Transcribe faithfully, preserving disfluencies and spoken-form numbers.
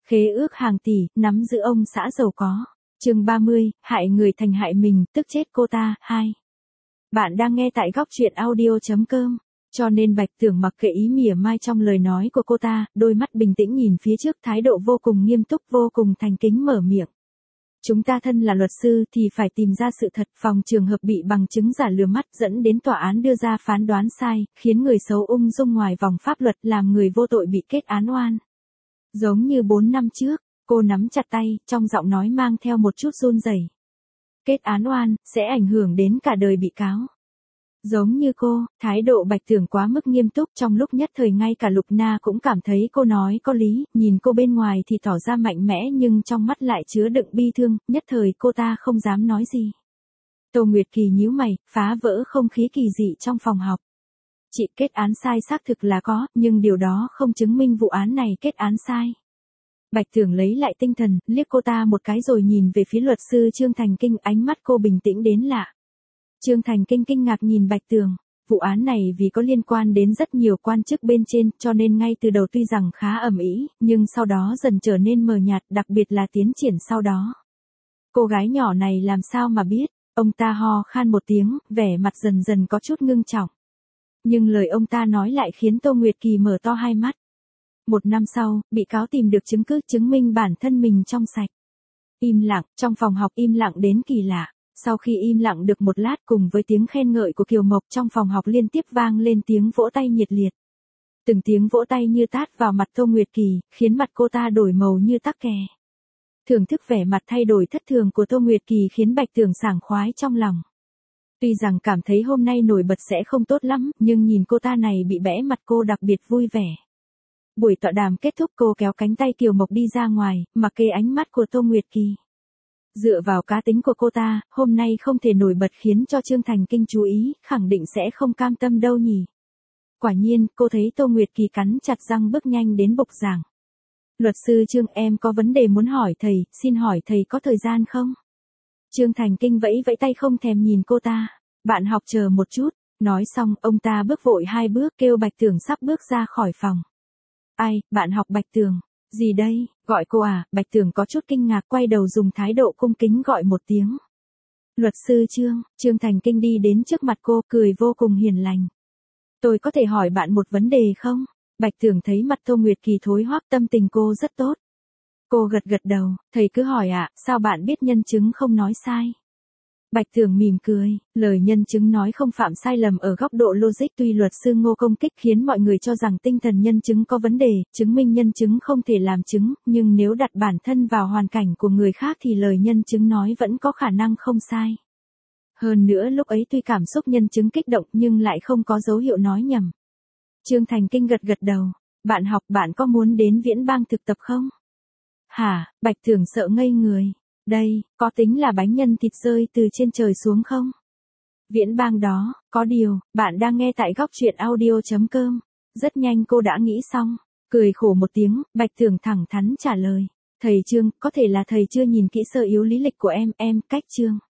khế ước hàng tỷ, nắm giữ ông xã giàu có. Chương ba mươi, hại người thành hại mình, tức chết cô ta. Hai. Bạn đang nghe tại góc truyện audio chấm com. Cho nên Bạch Tưởng mặc kệ ý mỉa mai trong lời nói của cô ta, đôi mắt bình tĩnh nhìn phía trước, thái độ vô cùng nghiêm túc, vô cùng thành kính mở miệng. Chúng ta thân là luật sư thì phải tìm ra sự thật, phòng trường hợp bị bằng chứng giả lừa mắt dẫn đến tòa án đưa ra phán đoán sai, khiến người xấu ung dung ngoài vòng pháp luật, làm người vô tội bị kết án oan. Giống như bốn năm trước, cô nắm chặt tay, trong giọng nói mang theo một chút run rẩy. Kết án oan, sẽ ảnh hưởng đến cả đời bị cáo. Giống như cô, thái độ Bạch Tưởng quá mức nghiêm túc, trong lúc nhất thời ngay cả Lục Na cũng cảm thấy cô nói có lý, nhìn cô bên ngoài thì tỏ ra mạnh mẽ nhưng trong mắt lại chứa đựng bi thương, nhất thời cô ta không dám nói gì. Tô Nguyệt Kỳ nhíu mày, phá vỡ không khí kỳ dị trong phòng học. Chị, kết án sai xác thực là có, nhưng điều đó không chứng minh vụ án này kết án sai. Bạch Tưởng lấy lại tinh thần, liếc cô ta một cái rồi nhìn về phía luật sư Trương Thành Kinh, ánh mắt cô bình tĩnh đến lạ. Trương Thành Kinh kinh ngạc nhìn Bạch Tưởng, vụ án này vì có liên quan đến rất nhiều quan chức bên trên, cho nên ngay từ đầu tuy rằng khá ầm ĩ, nhưng sau đó dần trở nên mờ nhạt, đặc biệt là tiến triển sau đó. Cô gái nhỏ này làm sao mà biết, ông ta ho khan một tiếng, vẻ mặt dần dần có chút ngưng trọng. Nhưng lời ông ta nói lại khiến Tô Nguyệt Kỳ mở to hai mắt. Một năm sau, bị cáo tìm được chứng cứ chứng minh bản thân mình trong sạch. Im lặng, trong phòng học im lặng đến kỳ lạ. Sau khi im lặng được một lát cùng với tiếng khen ngợi của Kiều Mộc, trong phòng học liên tiếp vang lên tiếng vỗ tay nhiệt liệt. Từng tiếng vỗ tay như tát vào mặt Tô Nguyệt Kỳ, khiến mặt cô ta đổi màu như tắc kè. Thưởng thức vẻ mặt thay đổi thất thường của Tô Nguyệt Kỳ khiến Bạch Tưởng sảng khoái trong lòng. Tuy rằng cảm thấy hôm nay nổi bật sẽ không tốt lắm, nhưng nhìn cô ta này bị bẽ mặt cô đặc biệt vui vẻ. Buổi tọa đàm kết thúc, cô kéo cánh tay Kiều Mộc đi ra ngoài, mặc kệ ánh mắt của Tô Nguyệt Kỳ. Dựa vào cá tính của cô ta, hôm nay không thể nổi bật khiến cho Trương Thành Kinh chú ý, khẳng định sẽ không cam tâm đâu nhỉ. Quả nhiên, cô thấy Tô Nguyệt Kỳ cắn chặt răng bước nhanh đến bục giảng. Luật sư Trương, em có vấn đề muốn hỏi thầy, xin hỏi thầy có thời gian không? Trương Thành Kinh vẫy vẫy tay không thèm nhìn cô ta. Bạn học chờ một chút. Nói xong, ông ta bước vội hai bước kêu Bạch Tưởng sắp bước ra khỏi phòng. Ai, bạn học Bạch Tưởng? Gì đây, gọi cô à? Bạch Tưởng có chút kinh ngạc, quay đầu dùng thái độ cung kính gọi một tiếng. Luật sư Trương. Trương Thành Kinh đi đến trước mặt cô, cười vô cùng hiền lành. Tôi có thể hỏi bạn một vấn đề không? Bạch Tưởng thấy mặt Tô Nguyệt Kỳ thối hoắc, tâm tình cô rất tốt. Cô gật gật đầu, thầy cứ hỏi ạ, à, sao bạn biết nhân chứng không nói sai? Bạch Tưởng mỉm cười, lời nhân chứng nói không phạm sai lầm ở góc độ logic, tuy luật sư Ngô công kích khiến mọi người cho rằng tinh thần nhân chứng có vấn đề, chứng minh nhân chứng không thể làm chứng, nhưng nếu đặt bản thân vào hoàn cảnh của người khác thì lời nhân chứng nói vẫn có khả năng không sai. Hơn nữa lúc ấy tuy cảm xúc nhân chứng kích động nhưng lại không có dấu hiệu nói nhầm. Trương Thành Kinh gật gật đầu, bạn học, bạn có muốn đến Viễn Bang thực tập không? Hả? Bạch Tưởng sợ ngây người. Đây, có tính là bánh nhân thịt rơi từ trên trời xuống không? Viễn Bang đó, có điều, bạn đang nghe tại góc truyện audio chấm com. Rất nhanh cô đã nghĩ xong, cười khổ một tiếng, Bạch Tưởng thẳng thắn trả lời. Thầy Trương, có thể là thầy chưa nhìn kỹ sơ yếu lý lịch của em, em, cách Trương.